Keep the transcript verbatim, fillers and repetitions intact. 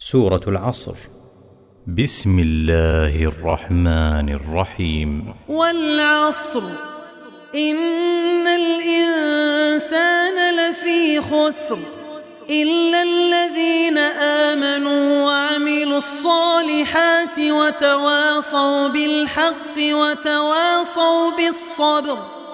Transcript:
سورة العصر. بسم الله الرحمن الرحيم. والعصر إن الإنسان لفي خسر إلا الذين آمنوا وعملوا الصالحات وتواصوا بالحق وتواصوا بالصبر.